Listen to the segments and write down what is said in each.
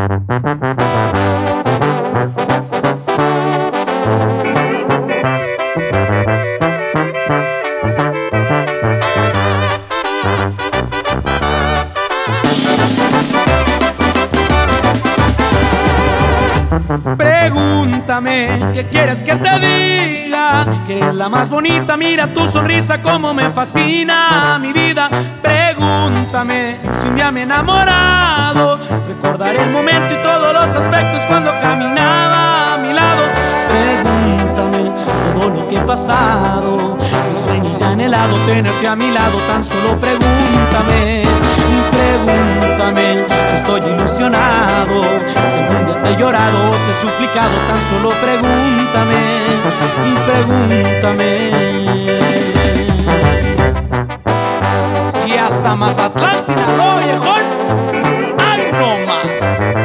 Pregúntame, ¿qué quieres que te diga? Que eres la más bonita, mira tu sonrisa como me fascina mi vida. Pregúntame si un día me he enamorado. Recordaré el momento y todos los aspectos cuando caminaba a mi lado. Pregúntame todo lo que he pasado, el sueño ya anhelado, tenerte a mi lado. Tan solo pregúntame, pregúntame si estoy ilusionado, si algún día te he llorado o te he suplicado. Tan solo pregúntame y pregúntame. Y hasta Mazatlán, Sinaloa, viejón, ¡ay no más!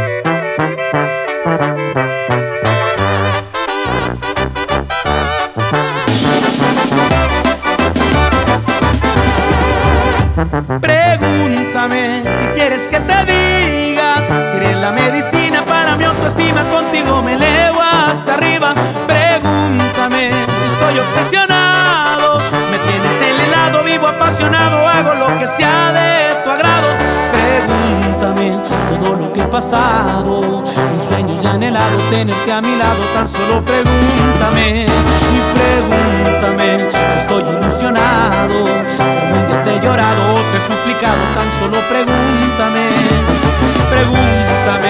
Pregúntame, ¿qué quieres que te diga? Si eres la medicina para mi autoestima, contigo me elevo hasta arriba. Pregúntame si estoy obsesionado, me tienes en el lado, vivo apasionado, hago lo que sea de tu agrado. Pregúntame todo lo que he pasado, un sueño ya anhelado, tenerte a mi lado. Tan solo pregúntame y pregúntame si estoy ilusionado, si algún día te he llorado o te he suplicado. Tan solo pregúntame, pregúntame.